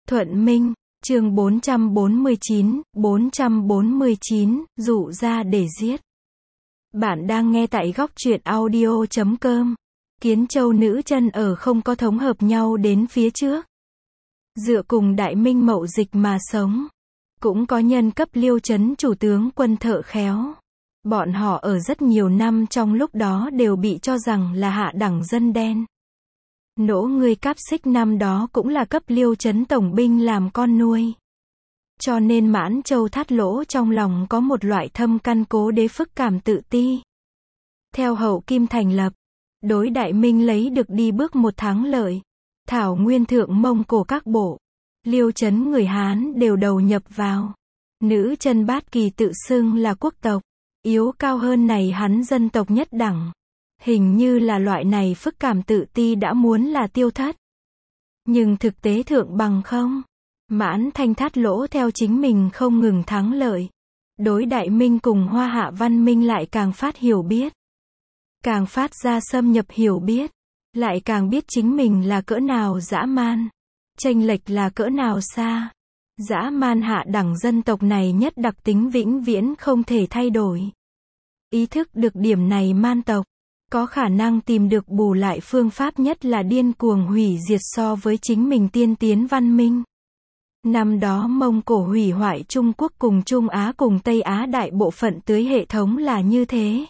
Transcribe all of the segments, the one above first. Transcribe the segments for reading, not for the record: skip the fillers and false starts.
Thuận Minh, chương 449, dụ ra để giết. Bạn đang nghe tại góc truyện audio.com. Kiến Châu nữ chân ở không có thống hợp nhau đến phía trước. Dựa cùng Đại Minh Mậu Dịch mà sống. Cũng có nhân cấp Liêu Trấn chủ tướng quân thợ khéo. Bọn họ ở rất nhiều năm trong lúc đó đều bị cho rằng là hạ đẳng dân đen. Nỗ người Cáp Xích năm đó cũng là cấp Liêu Trấn tổng binh làm con nuôi. Cho nên Mãn Châu Thát Lỗ trong lòng có một loại thâm căn cố đế phức cảm tự ti. Theo Hậu Kim thành lập, đối Đại Minh lấy được đi bước một thắng lợi. Thảo Nguyên Thượng Mông Cổ các bộ, Liêu Trấn người Hán đều đầu nhập vào. Nữ chân Bát Kỳ tự xưng là quốc tộc, yếu cao hơn này hắn dân tộc nhất đẳng. Hình như là loại này phức cảm tự ti đã muốn là tiêu thất. Nhưng thực tế thượng bằng không. Mãn Thanh Thát Lỗ theo chính mình không ngừng thắng lợi. Đối Đại Minh cùng Hoa Hạ văn minh lại càng phát hiểu biết. Càng phát ra xâm nhập hiểu biết. Lại càng biết chính mình là cỡ nào dã man. Chênh lệch là cỡ nào xa. Dã man hạ đẳng dân tộc này nhất đặc tính vĩnh viễn không thể thay đổi. Ý thức được điểm này man tộc. Có khả năng tìm được bù lại phương pháp nhất là điên cuồng hủy diệt so với chính mình tiên tiến văn minh. Năm đó Mông Cổ hủy hoại Trung Quốc cùng Trung Á cùng Tây Á đại bộ phận tưới hệ thống là như thế.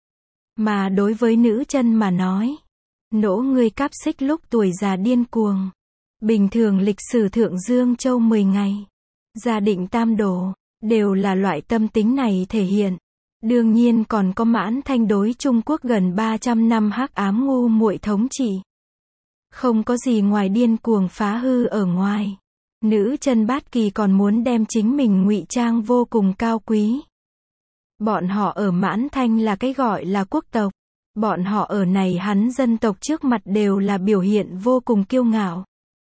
Mà đối với nữ chân mà nói, nỗ người Cáp Xích lúc tuổi già điên cuồng. Bình thường lịch sử thượng Dương Châu 10 ngày, gia định tam đồ, đều là loại tâm tính này thể hiện. Đương nhiên còn có Mãn Thanh đối Trung Quốc gần 300 năm hắc ám ngu muội thống trị. Không có gì ngoài điên cuồng phá hư ở ngoài. Nữ chân Bát Kỳ còn muốn đem chính mình ngụy trang vô cùng cao quý. Bọn họ ở Mãn Thanh là cái gọi là quốc tộc. Bọn họ ở này hắn dân tộc trước mặt đều là biểu hiện vô cùng kiêu ngạo.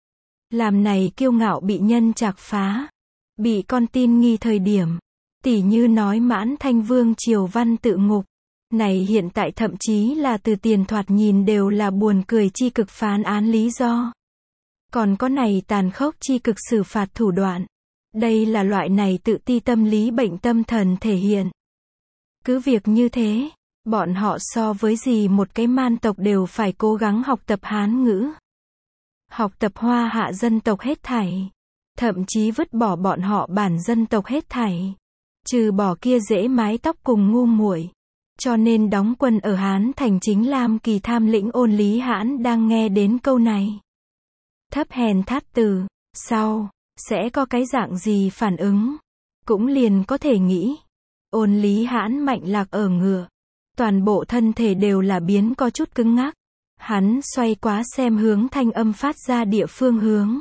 Làm này kiêu ngạo bị nhân chạc phá. Bị con tin nghi thời điểm. Tỉ như nói Mãn Thanh Vương Triều Văn tự ngục. Này hiện tại thậm chí là từ tiền thoạt nhìn đều là buồn cười chi cực phán án lý do. Còn có này tàn khốc chi cực xử phạt thủ đoạn. Đây là loại này tự ti tâm lý bệnh tâm thần thể hiện. Cứ việc như thế, bọn họ so với gì một cái man tộc đều phải cố gắng học tập Hán ngữ. Học tập Hoa Hạ dân tộc hết thảy. Thậm chí vứt bỏ bọn họ bản dân tộc hết thảy. Trừ bỏ kia dễ mái tóc cùng ngu muội. Cho nên đóng quân ở Hán thành chính Lam Kỳ tham lĩnh Ôn Lý Hãn đang nghe đến câu này. Thấp hèn thát từ, sau, sẽ có cái dạng gì phản ứng. Cũng liền có thể nghĩ. Ôn Lý Hãn mạnh lạc ở ngựa. Toàn bộ thân thể đều là biến có chút cứng ngắc. Hắn xoay quá xem hướng thanh âm phát ra địa phương hướng.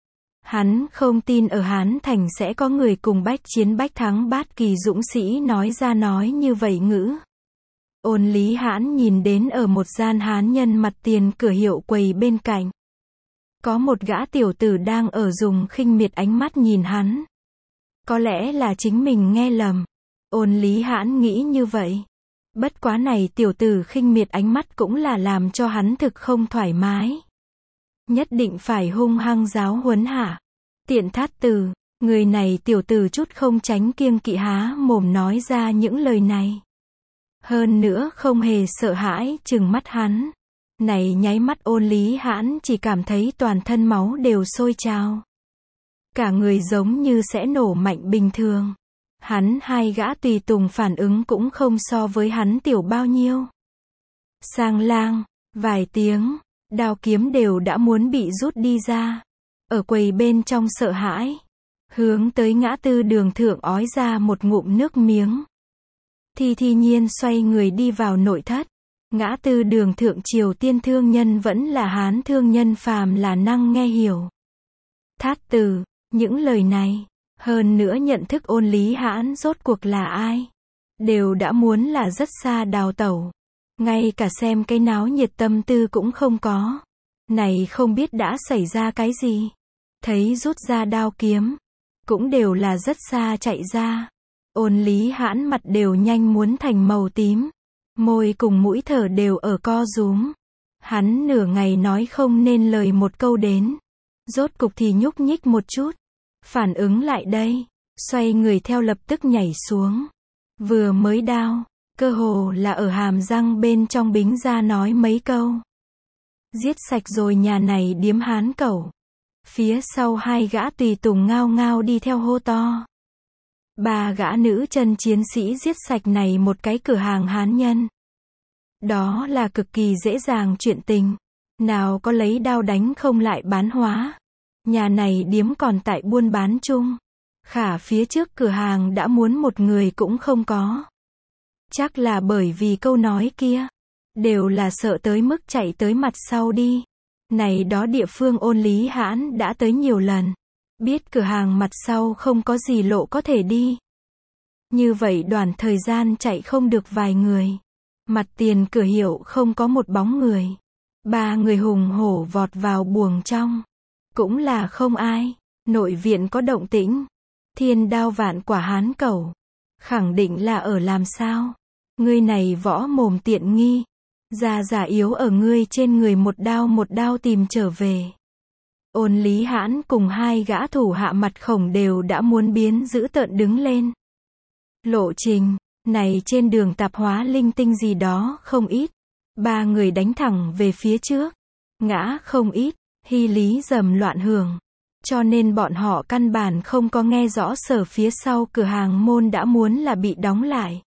Hắn không tin ở Hán thành sẽ có người cùng bách chiến bách thắng Bát Kỳ dũng sĩ nói ra nói như vậy ngữ. Ôn Lý Hãn nhìn đến ở một gian Hán nhân mặt tiền cửa hiệu quầy bên cạnh. Có một gã tiểu tử đang ở dùng khinh miệt ánh mắt nhìn hắn. Có lẽ là chính mình nghe lầm. Ôn Lý Hãn nghĩ như vậy. Bất quá này tiểu tử khinh miệt ánh mắt cũng là làm cho hắn thực không thoải mái. Nhất định phải hung hăng giáo huấn hả? Tiện thát từ, người này tiểu tử chút không tránh kiêng kỵ há mồm nói ra những lời này. Hơn nữa không hề sợ hãi trừng mắt hắn. Này nháy mắt Ôn Lý Hãn chỉ cảm thấy toàn thân máu đều sôi trào. Cả người giống như sẽ nổ mạnh bình thường. Hắn hai gã tùy tùng phản ứng cũng không so với hắn tiểu bao nhiêu. Sang lang, vài tiếng, đao kiếm đều đã muốn bị rút đi ra. Ở quầy bên trong sợ hãi. Hướng tới ngã tư đường thượng ói ra một ngụm nước miếng. Thi nhiên xoay người đi vào nội thất. Ngã tư đường thượng Triều Tiên thương nhân vẫn là Hán thương nhân phàm là năng nghe hiểu. Thát từ, những lời này, hơn nữa nhận thức Ôn Lý Hãn rốt cuộc là ai. Đều đã muốn là rất xa đào tẩu. Ngay cả xem cái náo nhiệt tâm tư cũng không có. Này không biết đã xảy ra cái gì. Thấy rút ra đao kiếm. Cũng đều là rất xa chạy ra. Ôn Lý Hãn mặt đều nhanh muốn thành màu tím. Môi cùng mũi thở đều ở co rúm. Hắn nửa ngày nói không nên lời một câu đến. Rốt cục thì nhúc nhích một chút. Phản ứng lại đây. Xoay người theo lập tức nhảy xuống. Vừa mới đao. Cơ hồ là ở hàm răng bên trong bính ra nói mấy câu. Giết sạch rồi nhà này điếm Hán cẩu. Phía sau hai gã tùy tùng ngao ngao đi theo hô to. Ba gã nữ chân chiến sĩ giết sạch này một cái cửa hàng Hán nhân. Đó là cực kỳ dễ dàng chuyện tình. Nào có lấy đao đánh không lại bán hóa. Nhà này điếm còn tại buôn bán chung. Khả phía trước cửa hàng đã muốn một người cũng không có. Chắc là bởi vì câu nói kia. Đều là sợ tới mức chạy tới mặt sau đi. Này đó địa phương Ôn Lý Hãn đã tới nhiều lần. Biết cửa hàng mặt sau không có gì lộ có thể đi. Như vậy đoạn thời gian chạy không được vài người. Mặt tiền cửa hiệu không có một bóng người. Ba người hùng hổ vọt vào buồng trong. Cũng là không ai. Nội viện có động tĩnh. Thiên đao vạn quả Hán cẩu. Khẳng định là ở làm sao. Ngươi này võ mồm tiện nghi. Giả yếu ở ngươi trên người một đao tìm trở về. Ôn Lý Hãn cùng hai gã thủ hạ mặt khổng đều đã muốn biến dữ tợn đứng lên. Lộ trình, này trên đường tạp hóa linh tinh gì đó không ít. Ba người đánh thẳng về phía trước. Ngã không ít, hy lý dầm loạn hưởng. Cho nên bọn họ căn bản không có nghe rõ sở phía sau cửa hàng môn đã muốn là bị đóng lại.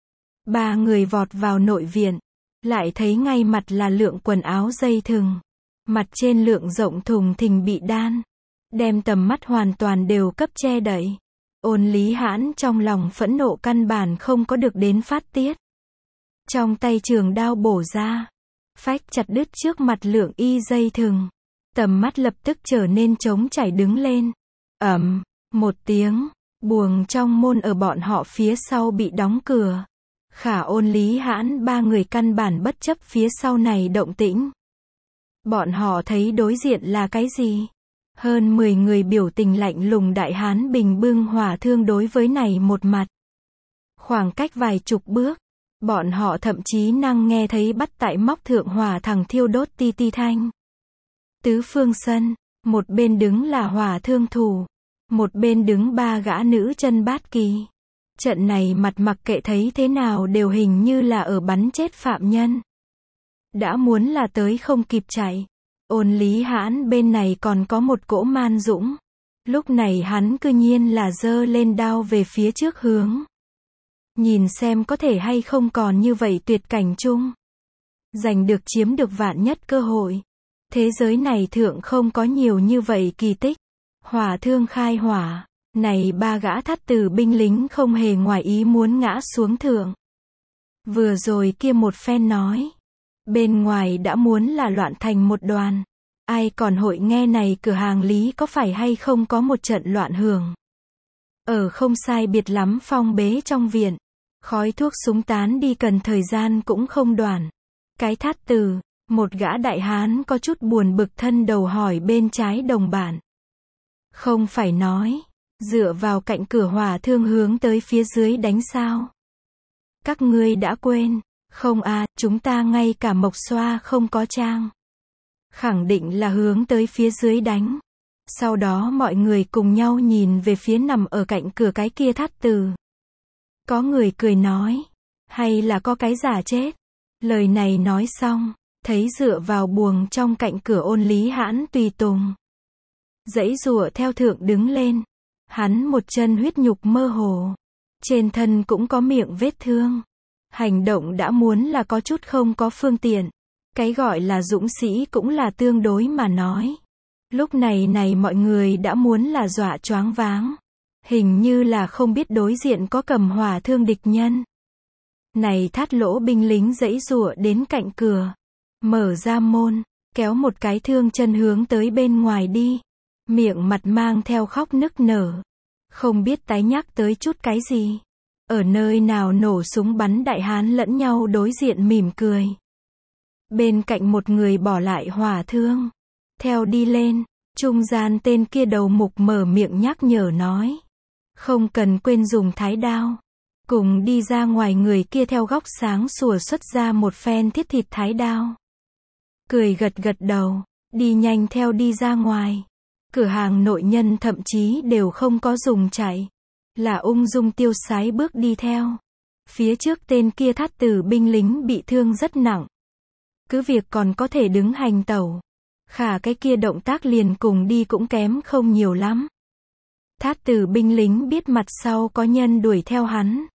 Ba người vọt vào nội viện. Lại thấy ngay mặt là lượng quần áo dây thừng. Mặt trên lượng rộng thùng thình bị đan. Đem tầm mắt hoàn toàn đều cấp che đậy. Ôn Lý Hãn trong lòng phẫn nộ căn bản không có được đến phát tiết. Trong tay trường đao bổ ra. Phách chặt đứt trước mặt lượng y dây thừng. Tầm mắt lập tức trở nên trống chảy đứng lên. Ầm, một tiếng. Buồng trong môn ở bọn họ phía sau bị đóng cửa. Khả Ôn Lý Hãn ba người căn bản bất chấp phía sau này động tĩnh. Bọn họ thấy đối diện là cái gì? Hơn 10 người biểu tình lạnh lùng đại hán bình bưng hỏa thương đối với này một mặt. Khoảng cách vài chục bước, bọn họ thậm chí năng nghe thấy bắt tại móc thượng hỏa thẳng thiêu đốt ti ti thanh. Tứ phương sân, một bên đứng là hỏa thương thủ, một bên đứng ba gã nữ chân bát kỳ. Trận này mặt mặc kệ thấy thế nào đều hình như là ở bắn chết phạm nhân. Đã muốn là tới không kịp chạy. Ôn Lý Hãn bên này còn có một cỗ man dũng. Lúc này hắn cư nhiên là giơ lên đao về phía trước hướng. Nhìn xem có thể hay không còn như vậy tuyệt cảnh chung. Giành được chiếm được vạn nhất cơ hội. Thế giới này thượng không có nhiều như vậy kỳ tích. Hỏa thương khai hỏa. Này ba gã thắt từ binh lính không hề ngoài ý muốn ngã xuống thượng. Vừa rồi kia một phen nói. Bên ngoài đã muốn là loạn thành một đoàn. Ai còn hội nghe này cửa hàng lý có phải hay không có một trận loạn hưởng. Ở không sai biệt lắm phong bế trong viện. Khói thuốc súng tán đi cần thời gian cũng không đoạn. Cái thắt từ, một gã đại hán có chút buồn bực thân đầu hỏi bên trái đồng bạn. Không phải nói. Dựa vào cạnh cửa hỏa thương hướng tới phía dưới đánh sao? Các ngươi đã quên, không à, chúng ta ngay cả mộc xoa không có trang. Khẳng định là hướng tới phía dưới đánh. Sau đó mọi người cùng nhau nhìn về phía nằm ở cạnh cửa cái kia thắt từ. Có người cười nói, hay là có cái giả chết. Lời này nói xong, thấy dựa vào buồng trong cạnh cửa Ôn Lý Hãn tùy tùng. Dãy rùa theo thượng đứng lên. Hắn một chân huyết nhục mơ hồ. Trên thân cũng có miệng vết thương. Hành động đã muốn là có chút không có phương tiện. Cái gọi là dũng sĩ cũng là tương đối mà nói. Lúc này mọi người đã muốn là dọa choáng váng. Hình như là không biết đối diện có cầm hỏa thương địch nhân. Này thắt lỗ binh lính dãy giụa đến cạnh cửa. Mở ra môn, kéo một cái thương chân hướng tới bên ngoài đi. Miệng mặt mang theo khóc nức nở. Không biết tái nhắc tới chút cái gì. Ở nơi nào nổ súng bắn đại hán lẫn nhau đối diện mỉm cười. Bên cạnh một người bỏ lại hỏa thương. Theo đi lên, trung gian tên kia đầu mục mở miệng nhắc nhở nói. Không cần quên dùng thái đao. Cùng đi ra ngoài người kia theo góc sáng sủa xuất ra một phen thiết thịt thái đao. Cười gật gật đầu, đi nhanh theo đi ra ngoài. cửa hàng nội nhân thậm chí đều không có dùng chạy. Là ung dung tiêu sái bước đi theo. Phía trước tên kia thát tử binh lính bị thương rất nặng. Cứ việc còn có thể đứng hành tẩu. Khả cái kia động tác liền cùng đi cũng kém không nhiều lắm. Thát tử binh lính biết mặt sau có nhân đuổi theo hắn.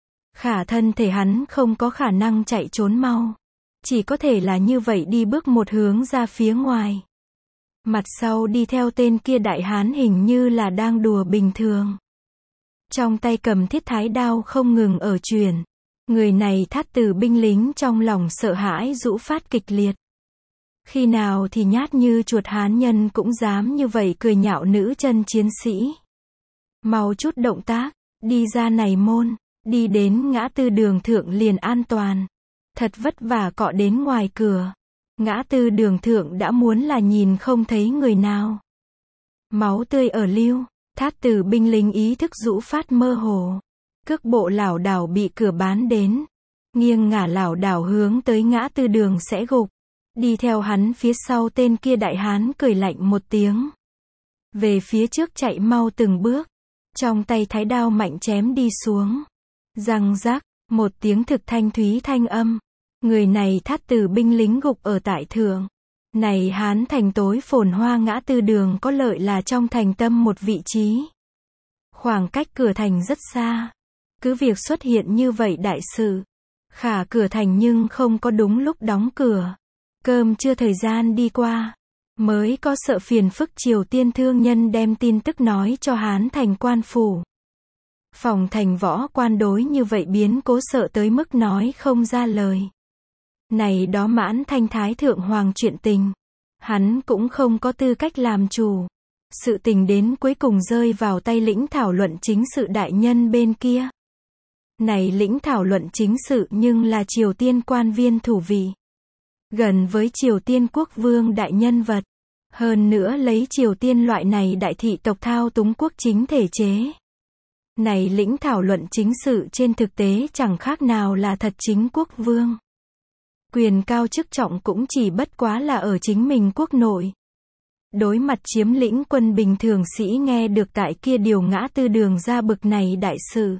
Khả thân thể hắn không có khả năng chạy trốn mau. Chỉ có thể là như vậy đi bước một hướng ra phía ngoài. Mặt sau đi theo tên kia đại hán hình như là đang đùa bình thường. Trong tay cầm thiết thái đao không ngừng ở chuyển. Người này thát tử binh lính trong lòng sợ hãi rũ phát kịch liệt. Khi nào thì nhát như chuột hán nhân cũng dám như vậy cười nhạo nữ chân chiến sĩ. Mau chút động tác, đi ra này môn, đi đến ngã tư đường thượng liền an toàn. Thật vất vả cọ đến ngoài cửa. Ngã tư đường thượng đã muốn là nhìn không thấy người nào. Máu tươi ở lưu, thát tử binh lính ý thức rũ phát mơ hồ. Cước bộ lảo đảo bị cửa bán đến. Nghiêng ngả lảo đảo hướng tới ngã tư đường sẽ gục. Đi theo hắn phía sau tên kia đại hán cười lạnh một tiếng. Về phía trước chạy mau từng bước. Trong tay thái đao mạnh chém đi xuống. Răng rác, một tiếng thực thanh thúy thanh âm. Người này thát tử binh lính gục ở tại thượng. Này hán thành tối phồn hoa ngã tư đường có lợi là trong thành tâm một vị trí. Khoảng cách cửa thành rất xa. Cứ việc xuất hiện như vậy đại sự. Khả cửa thành nhưng không có đúng lúc đóng cửa. Cơm chưa thời gian đi qua. Mới có sợ phiền phức Triều Tiên thương nhân đem tin tức nói cho hán thành quan phủ. Phòng thành võ quan đối như vậy biến cố sợ tới mức nói không ra lời. Này đó mãn thanh thái thượng hoàng chuyện tình. Hắn cũng không có tư cách làm chủ. Sự tình đến cuối cùng rơi vào tay lĩnh thảo luận chính sự đại nhân bên kia. Này lĩnh thảo luận chính sự nhưng là Triều Tiên quan viên thủ vị. Gần với Triều Tiên quốc vương đại nhân vật. Hơn nữa lấy Triều Tiên loại này đại thị tộc thao túng quốc chính thể chế. Này lĩnh thảo luận chính sự trên thực tế chẳng khác nào là thật chính quốc vương. Quyền cao chức trọng cũng chỉ bất quá là ở chính mình quốc nội. Đối mặt chiếm lĩnh quân bình thường sĩ nghe được tại kia điều ngã tư đường ra bực này đại sự.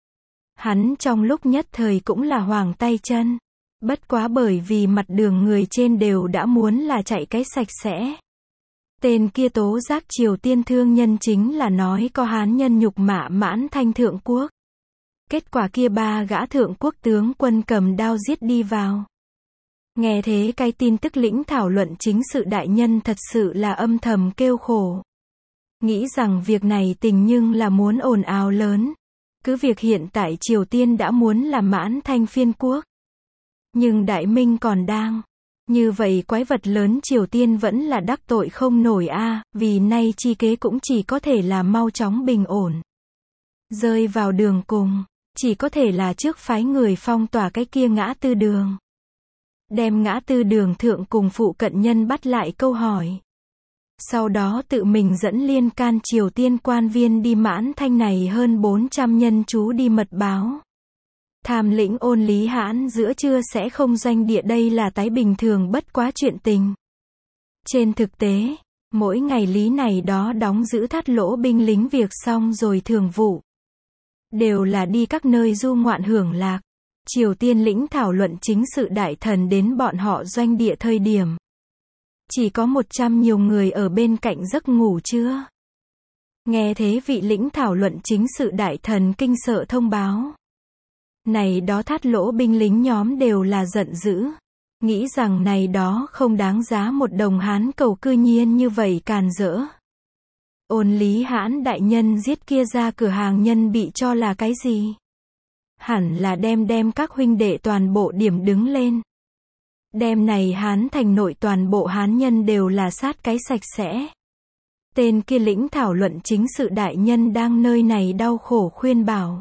Hắn trong lúc nhất thời cũng là hoàng tay chân. Bất quá bởi vì mặt đường người trên đều đã muốn là chạy cái sạch sẽ. Tên kia tố giác Triều Tiên thương nhân chính là nói có hán nhân nhục mạ mãn thanh thượng quốc. Kết quả kia ba gã thượng quốc tướng quân cầm đao giết đi vào. Nghe thế cái tin tức lĩnh thảo luận chính sự đại nhân thật sự là âm thầm kêu khổ. Nghĩ rằng việc này tình nhưng là muốn ồn ào lớn. Cứ việc hiện tại Triều Tiên đã muốn là mãn thanh phiên quốc. Nhưng Đại Minh còn đang. Như vậy quái vật lớn Triều Tiên vẫn là đắc tội không nổi a, vì nay chi kế cũng chỉ có thể là mau chóng bình ổn. Rơi vào đường cùng, chỉ có thể là trước phái người phong tỏa cái kia ngã tư đường. Đem ngã tư đường thượng cùng phụ cận nhân bắt lại câu hỏi. Sau đó tự mình dẫn liên can Triều Tiên quan viên đi mãn thanh này hơn 400 nhân chú đi mật báo. Tham lĩnh Ôn Lý Hãn giữa trưa sẽ không doanh địa đây là tái bình thường bất quá chuyện tình. Trên thực tế, mỗi ngày lý này đó đóng giữ thắt lỗ binh lính việc xong rồi thường vụ. Đều là đi các nơi du ngoạn hưởng lạc. Triều Tiên lĩnh thảo luận chính sự đại thần đến bọn họ doanh địa thời điểm. Chỉ có 100 nhiều người ở bên cạnh giấc ngủ trưa. Nghe thế vị lĩnh thảo luận chính sự đại thần kinh sợ thông báo. Này đó thắt lỗ binh lính nhóm đều là giận dữ. Nghĩ rằng này đó không đáng giá một đồng hán cầu cư nhiên như vậy càn rỡ. Ôn Lý Hãn đại nhân giết kia ra cửa hàng nhân bị cho là cái gì? Hẳn là đem các huynh đệ toàn bộ điểm đứng lên. Đem này hán thành nội toàn bộ hán nhân đều là sát cái sạch sẽ. Tên kia lĩnh thảo luận chính sự đại nhân đang nơi này đau khổ khuyên bảo.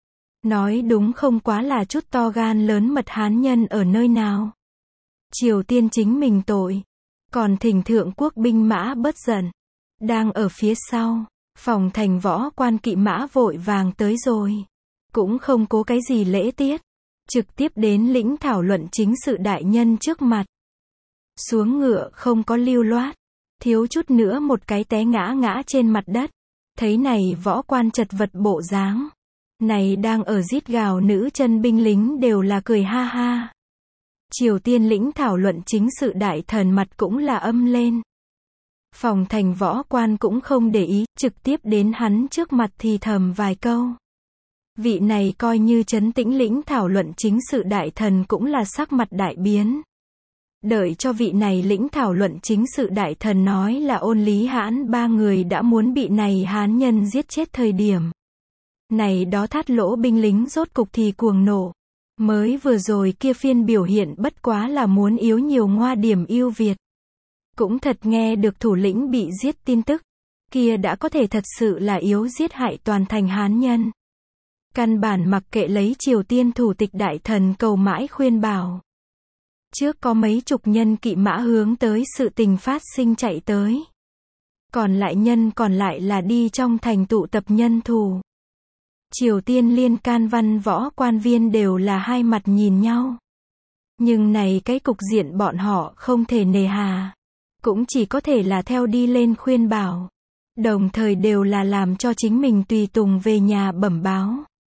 Nói đúng không quá là chút to gan lớn mật hán nhân ở nơi nào. Triều Tiên chính mình tội. Còn thỉnh thượng quốc binh mã bớt giận. Đang ở phía sau. Phòng thành võ quan kỵ mã vội vàng tới rồi. Cũng không cố cái gì lễ tiết. Trực tiếp đến lĩnh thảo luận chính sự đại nhân trước mặt. Xuống ngựa không có lưu loát. thiếu chút nữa một cái té ngã trên mặt đất. Thấy này võ quan chật vật bộ dáng. Này đang ở rít gào nữ chân binh lính đều là cười ha ha. Triều Tiên lĩnh thảo luận chính sự đại thần mặt cũng là âm lên. Phòng thành võ quan cũng không để ý, trực tiếp đến hắn trước mặt thì thầm vài câu. Vị này coi như trấn tĩnh lĩnh thảo luận chính sự đại thần cũng là sắc mặt đại biến. Đợi cho vị này lĩnh thảo luận chính sự đại thần nói là Ôn Lý Hãn ba người đã muốn bị này hán nhân giết chết thời điểm. Này đó thát lỗ binh lính rốt cục thì cuồng nộ. Mới vừa rồi kia phiên biểu hiện bất quá là muốn yếu nhiều ngoa điểm ưu việt. Cũng thật nghe được thủ lĩnh bị giết tin tức. Kia đã có thể thật sự là yếu giết hại toàn thành hán nhân. Căn bản mặc kệ lấy Triều Tiên thủ tịch đại thần cầu mãi khuyên bảo. Trước có mấy chục nhân kỵ mã hướng tới sự tình phát sinh chạy tới. Còn lại là đi trong thành tụ tập nhân thủ. Triều Tiên liên can văn võ quan viên đều là hai mặt nhìn nhau. Nhưng này cái cục diện bọn họ không thể nề hà. Cũng chỉ có thể là theo đi lên khuyên bảo. Đồng thời đều là làm cho chính mình tùy tùng về nhà bẩm báo.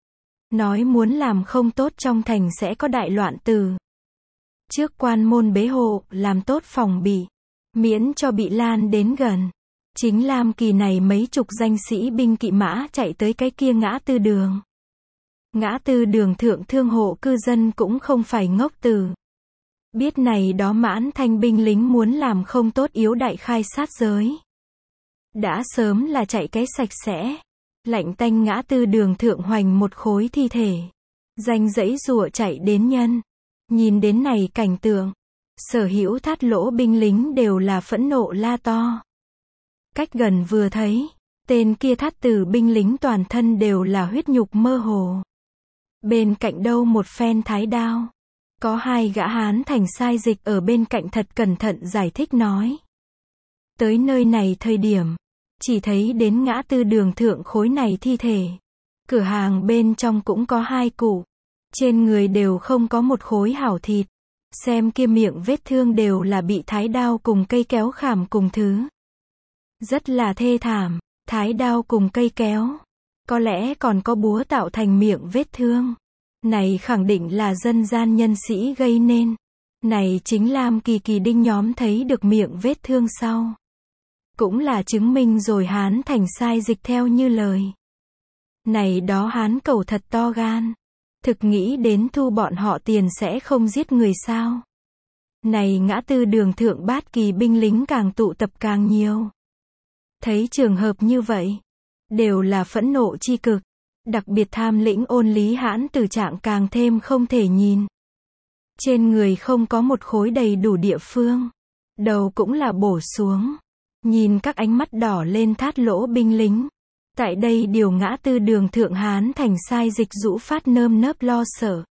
Nói muốn làm không tốt trong thành sẽ có đại loạn tử. Trước quan môn bế hộ, làm tốt phòng bị. Miễn cho bị lan đến gần. Chính Lam Kỳ này mấy chục danh sĩ binh kỵ mã chạy tới cái kia ngã tư đường. Ngã tư đường thượng thương hộ cư dân cũng không phải ngốc tử. Biết này đó Mãn Thanh binh lính muốn làm không tốt yếu đại khai sát giới. Đã sớm là chạy cái sạch sẽ. Lạnh tanh ngã tư đường thượng hoành một khối thi thể. Danh dãy rùa chạy đến nhân. Nhìn đến này cảnh tượng. Sở hữu thát lỗ binh lính đều là phẫn nộ la to. Cách gần vừa thấy. Tên kia thát tử binh lính toàn thân đều là huyết nhục mơ hồ. Bên cạnh đâu một phen thái đao. Có hai gã hán thành sai dịch ở bên cạnh thật cẩn thận giải thích nói. Tới nơi này thời điểm. Chỉ thấy đến ngã tư đường thượng khối này thi thể. Cửa hàng bên trong cũng có hai cụ. Trên người đều không có một khối hảo thịt. Xem kia miệng vết thương đều là bị thái đao cùng cây kéo khảm cùng thứ. Rất là thê thảm. Thái đao cùng cây kéo. Có lẽ còn có búa tạo thành miệng vết thương. Này khẳng định là dân gian nhân sĩ gây nên. Này chính Lam Kỳ Kỳ đinh nhóm thấy được miệng vết thương sau. Cũng là chứng minh rồi hán thành sai dịch theo như lời. Này đó hán cầu thật to gan. Thực nghĩ đến thu bọn họ tiền sẽ không giết người sao. Này ngã tư đường thượng bát kỳ binh lính càng tụ tập càng nhiều. Thấy trường hợp như vậy. Đều là phẫn nộ chi cực. Đặc biệt tham lĩnh Ôn Lý Hãn tử trạng càng thêm không thể nhìn. Trên người không có một khối đầy đủ địa phương. Đầu cũng là bổ xuống. Nhìn các ánh mắt đỏ lên thát lỗ binh lính. Tại đây điều ngã tư đường thượng hán thành sai dịch rũ phát nơm nớp lo sợ.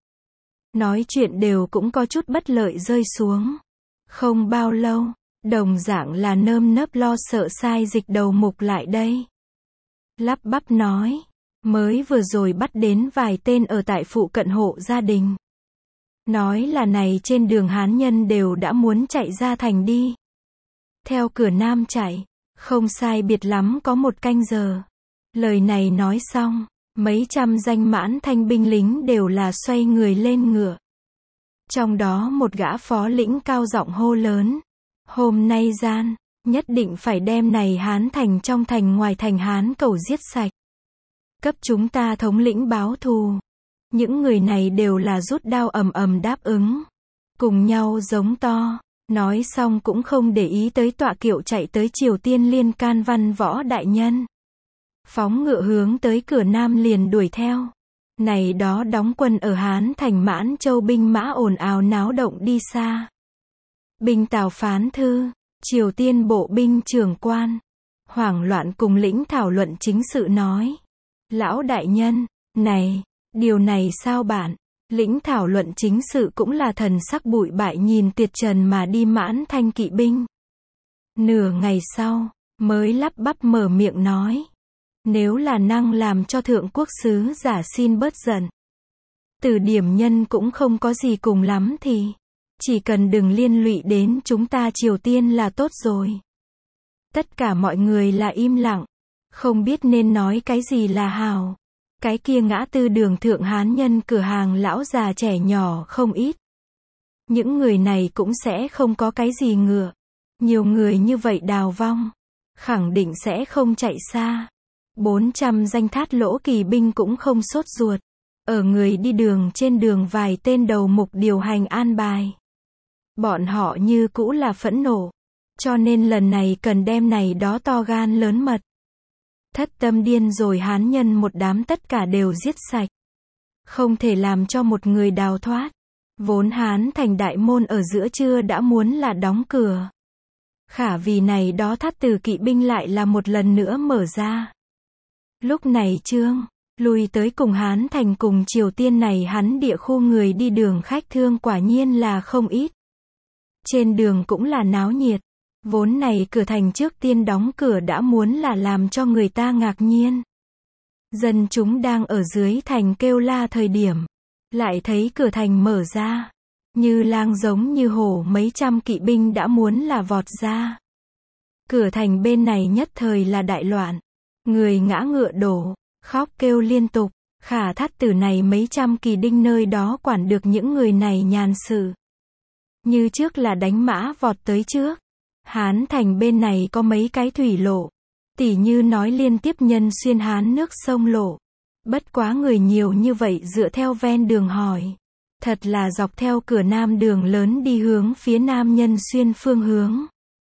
Nói chuyện đều cũng có chút bất lợi rơi xuống. Không bao lâu, đồng dạng là nơm nớp lo sợ sai dịch đầu mục lại đây. Lắp bắp nói. Mới vừa rồi bắt đến vài tên ở tại phụ cận hộ gia đình. Nói là này trên đường hán nhân đều đã muốn chạy ra thành đi. Theo cửa nam chạy. Không sai biệt lắm có một canh giờ. Lời này nói xong. Mấy trăm danh Mãn Thanh binh lính đều là xoay người lên ngựa. Trong đó một gã phó lĩnh cao giọng hô lớn. Hôm nay gian. Nhất định phải đem này hán thành trong thành ngoài thành hán cầu giết sạch. Cấp chúng ta thống lĩnh báo thù. Những người này đều là rút đao ầm ầm đáp ứng. Cùng nhau giống to. Nói xong cũng không để ý tới tọa kiệu chạy tới Triều Tiên liên can văn võ đại nhân. Phóng ngựa hướng tới cửa nam liền đuổi theo. Này đó đóng quân ở Hán thành Mãn Châu binh mã ồn ào náo động đi xa. Binh Tào phán thư. Triều Tiên bộ binh trưởng quan. Hoảng loạn cùng lĩnh thảo luận chính sự nói. Lão đại nhân, này, điều này sao bạn? Lĩnh thảo luận chính sự cũng là thần sắc bụi bại nhìn tuyệt trần mà đi Mãn Thanh kỵ binh. Nửa ngày sau, mới lắp bắp mở miệng nói. Nếu là năng làm cho thượng quốc sứ giả xin bớt giận. Từ điểm nhân cũng không có gì cùng lắm thì. Chỉ cần đừng liên lụy đến chúng ta Triều Tiên là tốt rồi. Tất cả mọi người là im lặng, không biết nên nói cái gì là hào. Cái kia ngã tư đường thượng hán nhân cửa hàng lão già trẻ nhỏ không ít. Những người này cũng sẽ không có cái gì ngựa. Nhiều người như vậy đào vong, khẳng định sẽ không chạy xa. 400 danh thát lỗ kỳ binh cũng không sốt ruột. Ở người đi đường trên đường vài tên đầu mục điều hành an bài. Bọn họ như cũ là phẫn nộ. Cho nên lần này cần đem này đó to gan lớn mật. Thất tâm điên rồi hán nhân một đám tất cả đều giết sạch. Không thể làm cho một người đào thoát. Vốn Hán thành đại môn ở giữa trưa đã muốn là đóng cửa. Khả vì này đó thát từ kỵ binh lại là một lần nữa mở ra. Lúc này Trương lui tới cùng Hán thành cùng Triều Tiên này hắn địa khu người đi đường khách thương quả nhiên là không ít. Trên đường cũng là náo nhiệt. Vốn này cửa thành trước tiên đóng cửa đã muốn là làm cho người ta ngạc nhiên. Dân chúng đang ở dưới thành kêu la thời điểm. Lại thấy cửa thành mở ra. Như lang giống như hổ mấy trăm kỵ binh đã muốn là vọt ra. Cửa thành bên này nhất thời là đại loạn. Người ngã ngựa đổ, khóc kêu liên tục. Khả thắt tử này mấy trăm kỳ đinh nơi đó quản được những người này nhàn sự. Như trước là đánh mã vọt tới trước. Hán thành bên này có mấy cái thủy lộ. Tỉ như nói liên tiếp nhân xuyên Hán nước sông lộ. Bất quá người nhiều như vậy dựa theo ven đường hỏi. Thật là dọc theo cửa nam đường lớn đi hướng phía nam nhân xuyên phương hướng.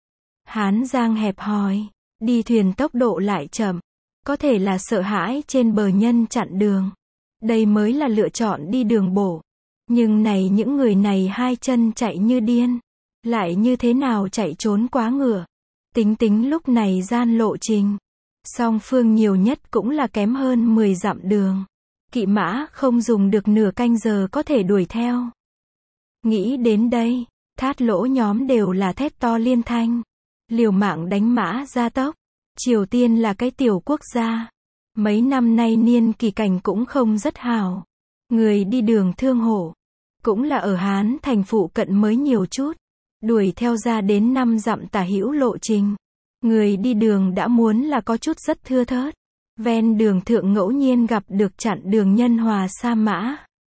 Hán giang hẹp hòi, đi thuyền tốc độ lại chậm. Có thể là sợ hãi trên bờ nhân chặn đường. Đây mới là lựa chọn đi đường bộ. Nhưng này những người này hai chân chạy như điên. Lại như thế nào chạy trốn quá ngựa. Tính lúc này gian lộ trình. Song phương nhiều nhất cũng là kém hơn 10 dặm đường. Kỵ mã không dùng được nửa canh giờ có thể đuổi theo. Nghĩ đến đây, thát lỗ nhóm đều là thét to liên thanh. Liều mạng đánh mã gia tốc. Triều Tiên là cái tiểu quốc gia. Mấy năm nay niên kỳ cảnh cũng không rất hào. Người đi đường thương hổ. Cũng là ở Hán thành phụ cận mới nhiều chút. Đuổi theo ra đến 5 dặm tả hữu lộ trình. Người đi đường đã muốn là có chút rất thưa thớt. Ven đường thượng ngẫu nhiên gặp được chặn đường nhân hòa sa mã.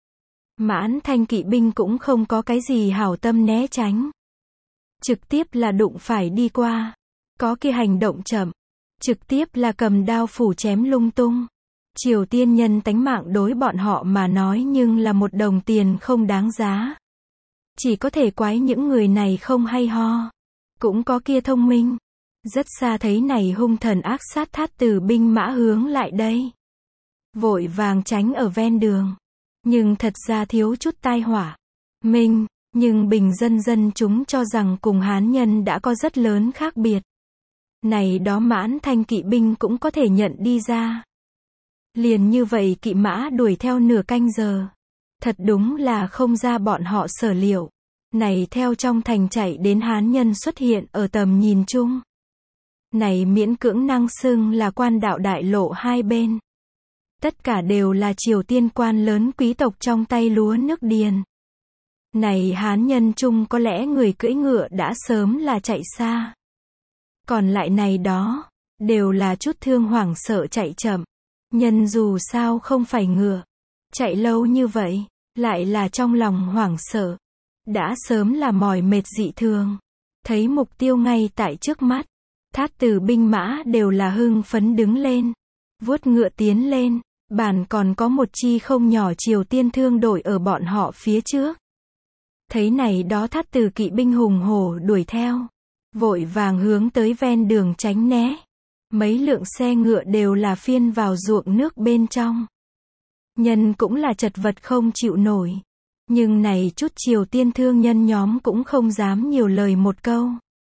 Mãn thanh kỵ binh cũng không có cái gì hảo tâm né tránh. Trực tiếp là đụng phải đi qua. Có kia hành động chậm. Trực tiếp là cầm đao phủ chém lung tung. Triều Tiên nhân tánh mạng đối bọn họ mà nói nhưng là một đồng tiền không đáng giá. Chỉ có thể quái những người này không hay ho. Cũng có kia thông minh. Rất xa thấy này hung thần ác sát thát từ binh mã hướng lại đây. Vội vàng tránh ở ven đường. Nhưng thật ra thiếu chút tai họa. Nhưng bình dân chúng cho rằng cùng Hán nhân đã có rất lớn khác biệt. Này đó mãn thanh kỵ binh cũng có thể nhận đi ra. Liền như vậy kỵ mã đuổi theo nửa canh giờ. Thật đúng là không ra bọn họ sở liệu. Này theo trong thành chạy đến Hán nhân xuất hiện ở tầm nhìn chung. Này miễn cưỡng năng xưng là quan đạo đại lộ hai bên. Tất cả đều là Triều Tiên quan lớn quý tộc trong tay lúa nước điền. Này Hán nhân chung có lẽ người cưỡi ngựa đã sớm là chạy xa. Còn lại này đó, đều là chút thương hoảng sợ chạy chậm. Nhân dù sao không phải ngựa. Chạy lâu như vậy, lại là trong lòng hoảng sợ. Đã sớm là mỏi mệt dị thường. Thấy mục tiêu ngay tại trước mắt. Thát từ binh mã đều là hưng phấn đứng lên. Vuốt ngựa tiến lên. Bản còn có một chi không nhỏ Triều Tiên thương đội ở bọn họ phía trước. Thấy này đó thát từ kỵ binh hùng hổ đuổi theo. Vội vàng hướng tới ven đường tránh né. Mấy lượng xe ngựa đều là phiên vào ruộng nước bên trong. Nhân cũng là chật vật không chịu nổi. Nhưng này chút Triều Tiên thương nhân nhóm cũng không dám nhiều lời một câu.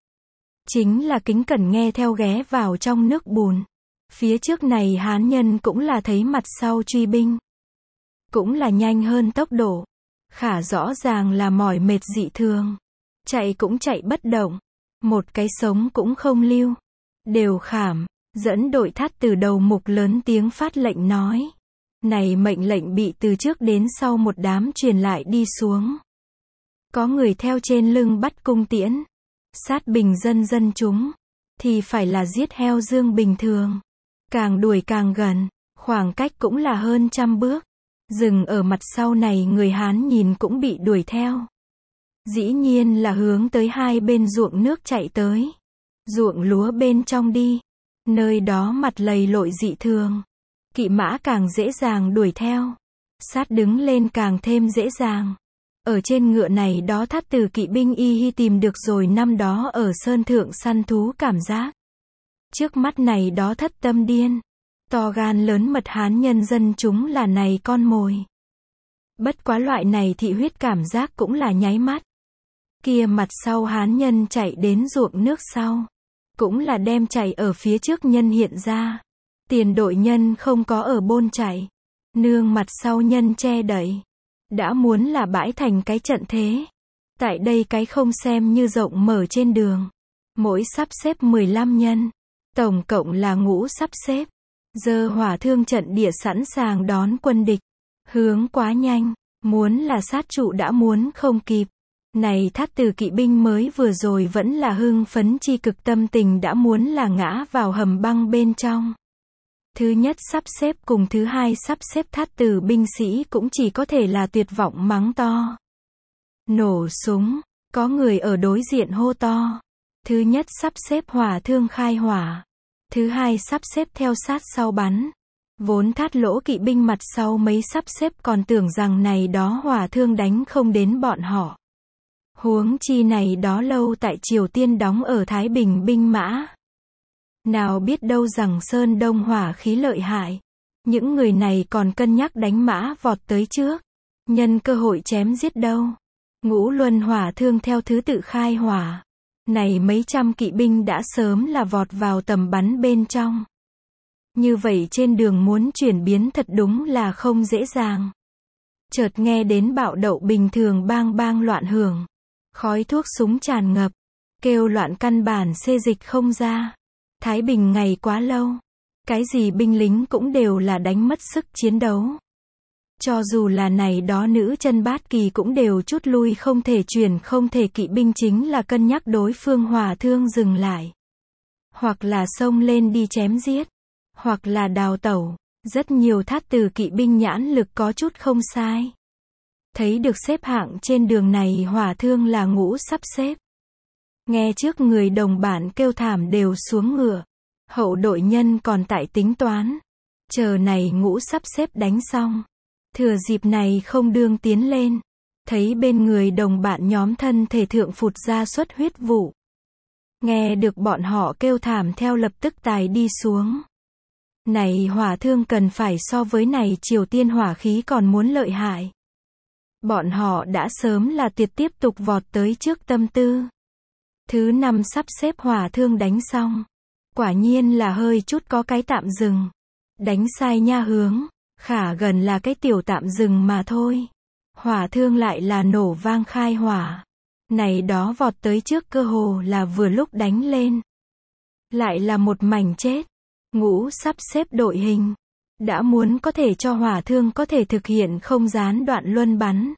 Chính là kính cẩn nghe theo ghé vào trong nước bùn. Phía trước này Hán nhân cũng là thấy mặt sau truy binh. Cũng là nhanh hơn tốc độ. Khả rõ ràng là mỏi mệt dị thường. Chạy cũng chạy bất động. Một cái sống cũng không lưu. Đều khảm. Dẫn đội thát từ đầu mục lớn tiếng phát lệnh nói. Này mệnh lệnh bị từ trước đến sau một đám truyền lại đi xuống. Có người theo trên lưng bắt cung tiễn. Sát bình dân chúng. thì phải là giết heo dương bình thường. Càng đuổi càng gần, khoảng cách cũng là hơn 100 bước. Dừng ở mặt sau này người Hán nhìn cũng bị đuổi theo. Dĩ nhiên là hướng tới hai bên ruộng nước chạy tới. Ruộng lúa bên trong đi. Nơi đó mặt lầy lội dị thường. Kỵ mã càng dễ dàng đuổi theo. Sát đứng lên càng thêm dễ dàng. Ở trên ngựa này đó Thát Tử kỵ binh y hi tìm được rồi năm đó ở sơn thượng săn thú cảm giác. Trước mắt này đó thất tâm điên. To gan lớn mật Hán nhân dân chúng là này con mồi. Bất quá loại này thị huyết cảm giác cũng là nháy mắt. Kia mặt sau Hán nhân chạy đến ruộng nước sau. Cũng là đem chạy ở phía trước nhân hiện ra. Tiền đội nhân không có ở bôn chạy. Nương mặt sau nhân che đậy. Đã muốn là bãi thành cái trận thế. Tại đây cái không xem như rộng mở trên đường. Mỗi sắp xếp 15 nhân. Tổng cộng là ngũ sắp xếp. Giơ hỏa thương trận địa sẵn sàng đón quân địch. Hướng quá nhanh. Muốn là sát trụ đã muốn không kịp. Này Thát Tử kỵ binh mới vừa rồi vẫn là hưng phấn chi cực tâm tình đã muốn là ngã vào hầm băng bên trong. Thứ nhất sắp xếp cùng thứ hai sắp xếp Thát Tử binh sĩ cũng chỉ có thể là tuyệt vọng mắng to. Nổ súng, có người ở đối diện hô to. Thứ nhất sắp xếp hỏa thương khai hỏa. Thứ hai sắp xếp theo sát sau bắn. Vốn Thát Lỗ kỵ binh mặt sau mấy sắp xếp còn tưởng rằng này đó hỏa thương đánh không đến bọn họ. Huống chi này đó lâu tại Triều Tiên đóng ở Thái Bình binh mã. Nào biết đâu rằng Sơn Đông hỏa khí lợi hại. Những người này còn cân nhắc đánh mã vọt tới trước. Nhân cơ hội chém giết đâu. Ngũ luân hỏa thương theo thứ tự khai hỏa. Này mấy trăm kỵ binh đã sớm là vọt vào tầm bắn bên trong. Như vậy trên đường muốn chuyển biến thật đúng là không dễ dàng. Chợt nghe đến bạo đậu bình thường bang bang loạn hưởng. Khói thuốc súng tràn ngập. Kêu loạn căn bản xê dịch không ra. Thái Bình ngày quá lâu. Cái gì binh lính cũng đều là đánh mất sức chiến đấu. Cho dù là này đó nữ chân bát kỳ cũng đều chút lui không thể chuyển không thể kỵ binh chính là cân nhắc đối phương hỏa thương dừng lại. Hoặc là xông lên đi chém giết. Hoặc là đào tẩu. Rất nhiều Thát Tử kỵ binh nhãn lực có chút không sai. Thấy được xếp hạng trên đường này hỏa thương là ngũ sắp xếp. Nghe trước người đồng bản kêu thảm đều xuống ngựa. Hậu đội nhân còn tại tính toán. Chờ này ngũ sắp xếp đánh xong. Thừa dịp này không đương tiến lên. Thấy bên người đồng bạn nhóm thân thể thượng phụt ra xuất huyết vụ. Nghe được bọn họ kêu thảm theo lập tức tài đi xuống. Này hỏa thương cần phải so với này Triều Tiên hỏa khí còn muốn lợi hại. Bọn họ đã sớm là tiếp tục vọt tới trước tâm tư. Thứ năm sắp xếp hỏa thương đánh xong. Quả nhiên là hơi chút có cái tạm dừng. Đánh sai nha hướng. Khả gần là cái tiểu tạm dừng mà thôi. Hỏa thương lại là nổ vang khai hỏa. Này đó vọt tới trước cơ hồ là vừa lúc đánh lên. Lại là một mảnh chết. Ngũ sắp xếp đội hình. Đã muốn có thể cho hỏa thương có thể thực hiện không gián đoạn luân bắn.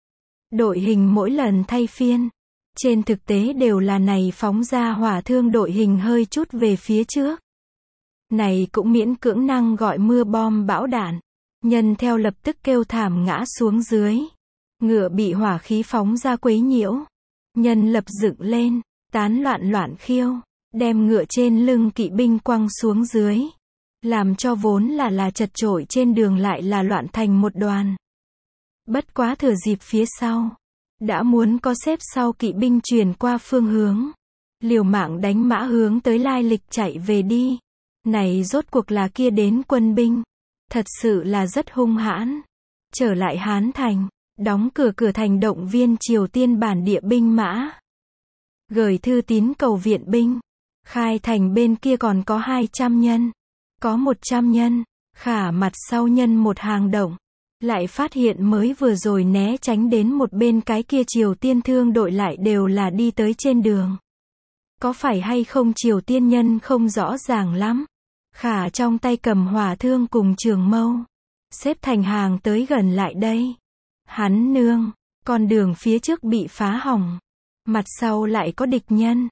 Đội hình mỗi lần thay phiên. Trên thực tế đều là này phóng ra hỏa thương đội hình hơi chút về phía trước. Này cũng miễn cưỡng năng gọi mưa bom bão đạn. Nhân theo lập tức kêu thảm ngã xuống dưới. Ngựa bị hỏa khí phóng ra quấy nhiễu. Nhân lập dựng lên, tán loạn khiêu. Đem ngựa trên lưng kỵ binh quăng xuống dưới. Làm cho vốn là chật chội trên đường lại là loạn thành một đoàn. Bất quá thừa dịp phía sau. Đã muốn có xếp sau kỵ binh chuyển qua phương hướng. Liều mạng đánh mã hướng tới lai lịch chạy về đi. Này rốt cuộc là kia đến quân binh. Thật sự là rất hung hãn. Trở lại Hán Thành. Đóng cửa thành động viên Triều Tiên bản địa binh mã. Gửi thư tín cầu viện binh. Khai thành bên kia còn có 200 nhân. Có 100 nhân. Khả mặt sau nhân một hàng động. Lại phát hiện mới vừa rồi né tránh đến một bên cái kia Triều Tiên thương đội lại đều là đi tới trên đường. Có phải hay không Triều Tiên nhân không rõ ràng lắm. Khả trong tay cầm hỏa thương cùng trường mâu. Xếp thành hàng tới gần lại đây. Hắn nương. Con đường phía trước bị phá hỏng. Mặt sau lại có địch nhân.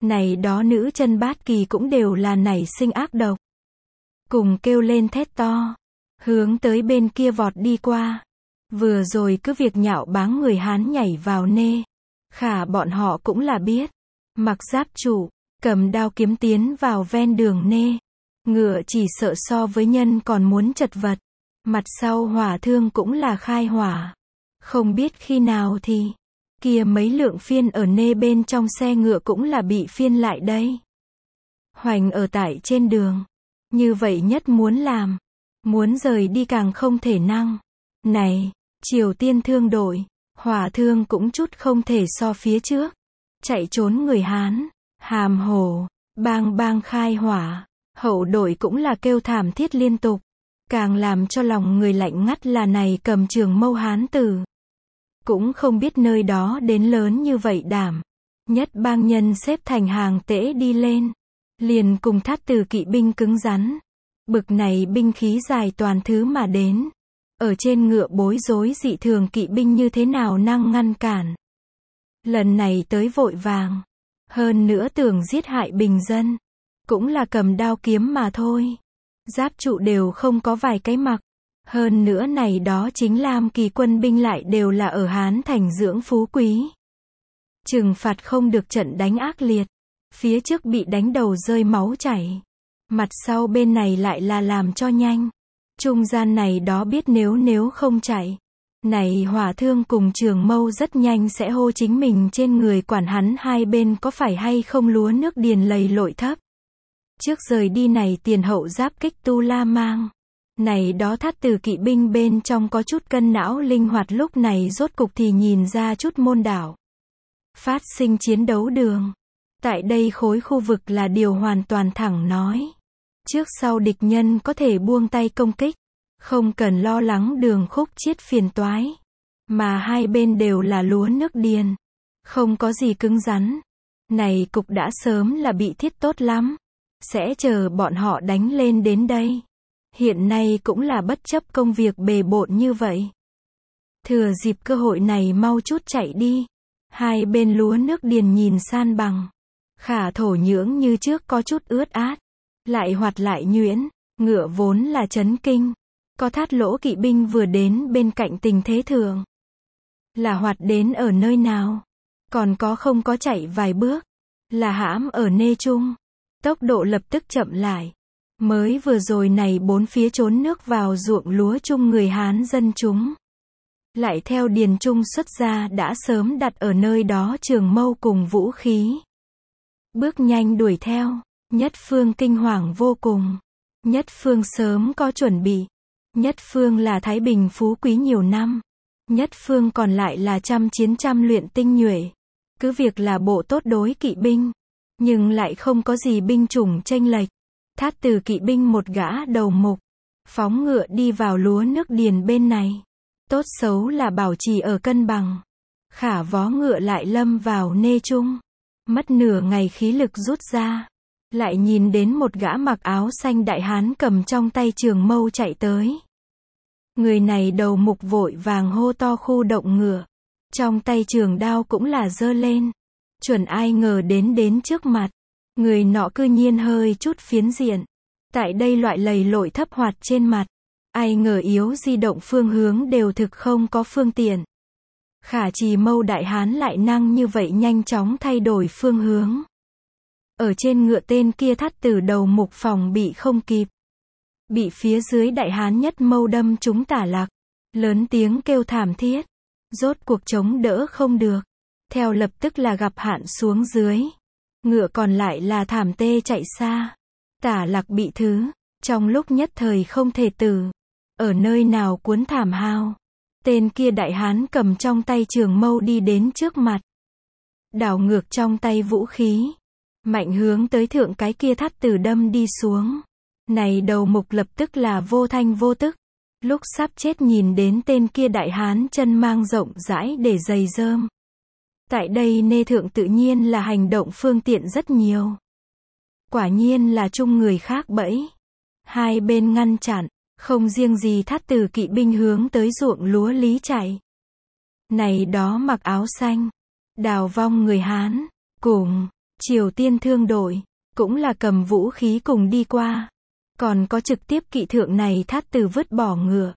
Này đó nữ chân bát kỳ cũng đều là nảy sinh ác độc. Cùng kêu lên thét to, hướng tới bên kia vọt đi qua. Vừa rồi cứ việc nhạo báng người Hán nhảy vào nê. Khả bọn họ cũng là biết. Mặc giáp trụ, cầm đao kiếm tiến vào ven đường nê. Ngựa chỉ sợ so với nhân còn muốn chật vật. Mặt sau hỏa thương cũng là khai hỏa. Không biết khi nào thì, kia mấy lượng phiên ở nê bên trong xe ngựa cũng là bị phiên lại đây. Hoành ở tại trên đường. Như vậy nhất muốn làm. Muốn rời đi càng không thể năng. Này, Triều Tiên thương đội, hỏa thương cũng chút không thể so phía trước. Chạy trốn người Hán, hàm hồ, bang bang khai hỏa. Hậu đội cũng là kêu thảm thiết liên tục. Càng làm cho lòng người lạnh ngắt là này cầm trường mâu Hán tử. Cũng không biết nơi đó đến lớn như vậy đảm. Nhất bang nhân xếp thành hàng tễ đi lên. Liền cùng thát từ kỵ binh cứng rắn. Bực này binh khí dài toàn thứ mà đến. Ở trên ngựa bối rối dị thường kỵ binh như thế nào năng ngăn cản. Lần này tới vội vàng. Hơn nữa tưởng giết hại bình dân. Cũng là cầm đao kiếm mà thôi. Giáp trụ đều không có vài cái mặc. Hơn nữa này đó chính Lam Kỳ quân binh lại đều là ở Hán thành dưỡng phú quý. Trừng phạt không được trận đánh ác liệt. Phía trước bị đánh đầu rơi máu chảy. Mặt sau bên này lại là làm cho nhanh. Trung gian này đó biết nếu không chạy. Này hỏa thương cùng trường mâu rất nhanh sẽ hô chính mình trên người quản hắn hai bên có phải hay không lúa nước điền lầy lội thấp. Trước rời đi này tiền hậu giáp kích tu la mang. Này đó thát từ kỵ binh bên trong có chút cân não linh hoạt lúc này rốt cục thì nhìn ra chút môn đảo. Phát sinh chiến đấu đường. Tại đây khối khu vực là điều hoàn toàn thẳng nói. Trước sau địch nhân có thể buông tay công kích. Không cần lo lắng đường khúc chiết phiền toái. Mà hai bên đều là lúa nước điền. Không có gì cứng rắn. Này cục đã sớm là bị thiết tốt lắm. Sẽ chờ bọn họ đánh lên đến đây. Hiện nay cũng là bất chấp công việc bề bộn như vậy. Thừa dịp cơ hội này mau chút chạy đi. Hai bên lúa nước điền nhìn san bằng. Khả thổ nhưỡng như trước có chút ướt át. Lại hoạt lại nhuyễn. Ngựa vốn là chấn kinh. Có thát lỗ kỵ binh vừa đến bên cạnh tình thế thường. Là hoạt đến ở nơi nào? Còn có không có chạy vài bước? Là hãm ở nê trung. Tốc độ lập tức chậm lại. Mới vừa rồi này bốn phía trốn nước vào ruộng lúa chung người Hán dân chúng. Lại theo điền trung xuất ra đã sớm đặt ở nơi đó trường mâu cùng vũ khí. Bước nhanh đuổi theo. Nhất phương kinh hoàng vô cùng. Nhất phương sớm có chuẩn bị. Nhất phương là Thái Bình phú quý nhiều năm. Nhất phương còn lại là trăm chiến trăm luyện tinh nhuệ. Cứ việc là bộ tốt đối kỵ binh. Nhưng lại không có gì binh chủng chênh lệch. Thát từ kỵ binh một gã đầu mục. Phóng ngựa đi vào lúa nước điền bên này. Tốt xấu là bảo trì ở cân bằng. Khả vó ngựa lại lâm vào nê trung. Mất nửa ngày khí lực rút ra. Lại nhìn đến một gã mặc áo xanh đại hán cầm trong tay trường mâu chạy tới. Người này đầu mục vội vàng hô to khu động ngựa. Trong tay trường đao cũng là giơ lên. Chuẩn ai ngờ đến trước mặt. Người nọ cư nhiên hơi chút phiến diện. Tại đây loại lầy lội thấp hoạt trên mặt. Ai ngờ yếu di động phương hướng đều thực không có phương tiện. Khả trì mâu đại hán lại năng như vậy nhanh chóng thay đổi phương hướng. Ở trên ngựa tên kia thắt từ đầu mục phòng bị không kịp. Bị phía dưới đại hán nhất mâu đâm trúng tả lạc. Lớn tiếng kêu thảm thiết. Rốt cuộc chống đỡ không được. Theo lập tức là gặp hạn xuống dưới. Ngựa còn lại là thảm tê chạy xa. Tả lạc bị thứ. Trong lúc nhất thời không thể tử. Ở nơi nào cuốn thảm hao. Tên kia đại hán cầm trong tay trường mâu đi đến trước mặt. Đảo ngược trong tay vũ khí. Mạnh hướng tới thượng cái kia thắt từ đâm đi xuống. Này đầu mục lập tức là vô thanh vô tức. Lúc sắp chết nhìn đến tên kia đại hán chân mang rộng rãi để giày rơm. Tại đây nê thượng tự nhiên là hành động phương tiện rất nhiều. Quả nhiên là chung người khác bẫy. Hai bên ngăn chặn. Không riêng gì thát từ kỵ binh hướng tới ruộng lúa lý chạy. Này đó mặc áo xanh. Đào vong người Hán. Cùng. Triều Tiên thương đội, cũng là cầm vũ khí cùng đi qua. Còn có trực tiếp kỵ thượng này thát từ vứt bỏ ngựa.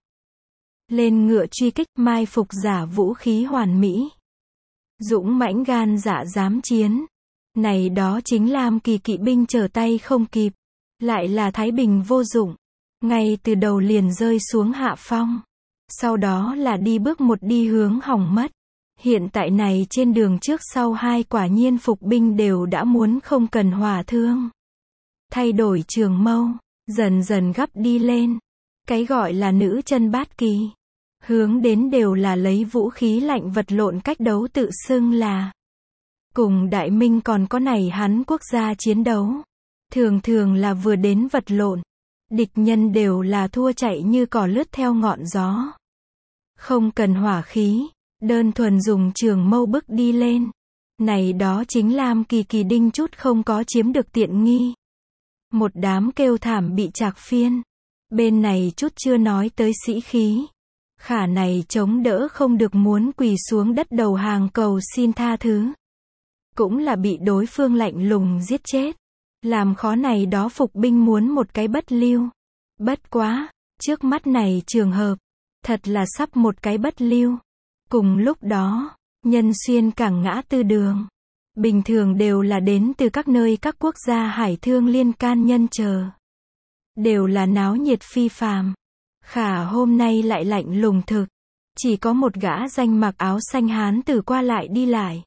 Lên ngựa truy kích, mai phục giả vũ khí hoàn mỹ. Dũng mãnh gan dạ dám chiến. Này đó chính Lam Kỳ kỵ binh trở tay không kịp. Lại là Thái Bình vô dụng. Ngay từ đầu liền rơi xuống hạ phong. Sau đó là đi bước một đi hướng hỏng mất. Hiện tại này trên đường trước sau hai quả nhiên phục binh đều đã muốn không cần hỏa thương. Thay đổi trường mâu, dần dần gấp đi lên. Cái gọi là nữ chân bát kỳ. Hướng đến đều là lấy vũ khí lạnh vật lộn cách đấu tự xưng là. Cùng Đại Minh còn có này hắn quốc gia chiến đấu. Thường thường là vừa đến vật lộn. Địch nhân đều là thua chạy như cỏ lướt theo ngọn gió. Không cần hỏa khí. Đơn thuần dùng trường mâu bức đi lên. Này đó chính Lam Kỳ kỳ đinh chút không có chiếm được tiện nghi. Một đám kêu thảm bị chạc phiên. Bên này chút chưa nói tới sĩ khí. Khả này chống đỡ không được muốn quỳ xuống đất đầu hàng cầu xin tha thứ. Cũng là bị đối phương lạnh lùng giết chết. Làm khó này đó phục binh muốn một cái bất lưu. Bất quá, trước mắt này trường hợp. Thật là sắp một cái bất lưu. Cùng lúc đó, Nhân Xuyên cảng ngã tư đường. Bình thường đều là đến từ các nơi các quốc gia hải thương liên can nhân chờ. Đều là náo nhiệt phi phàm. Khả hôm nay lại lạnh lùng thực. Chỉ có một gã danh mặc áo xanh hán tử qua lại đi lại.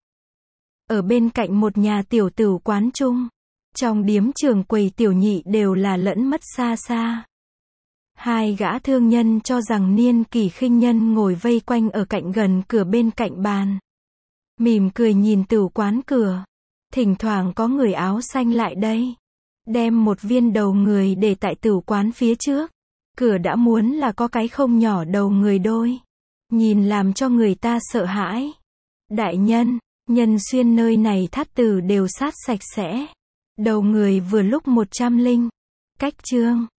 Ở bên cạnh một nhà tiểu tửu quán chung. Trong điếm trường quầy tiểu nhị đều là lẫn mất xa xa. Hai gã thương nhân cho rằng niên kỷ khinh nhân ngồi vây quanh ở cạnh gần cửa bên cạnh bàn. Mỉm cười nhìn tửu quán cửa. Thỉnh thoảng có người áo xanh lại đây. Đem một viên đầu người để tại tửu quán phía trước. Cửa đã muốn là có cái không nhỏ đầu người đôi. Nhìn làm cho người ta sợ hãi. Đại nhân, Nhân Xuyên nơi này thát tử đều sát sạch sẽ. Đầu người vừa lúc 100 linh. Cách chương.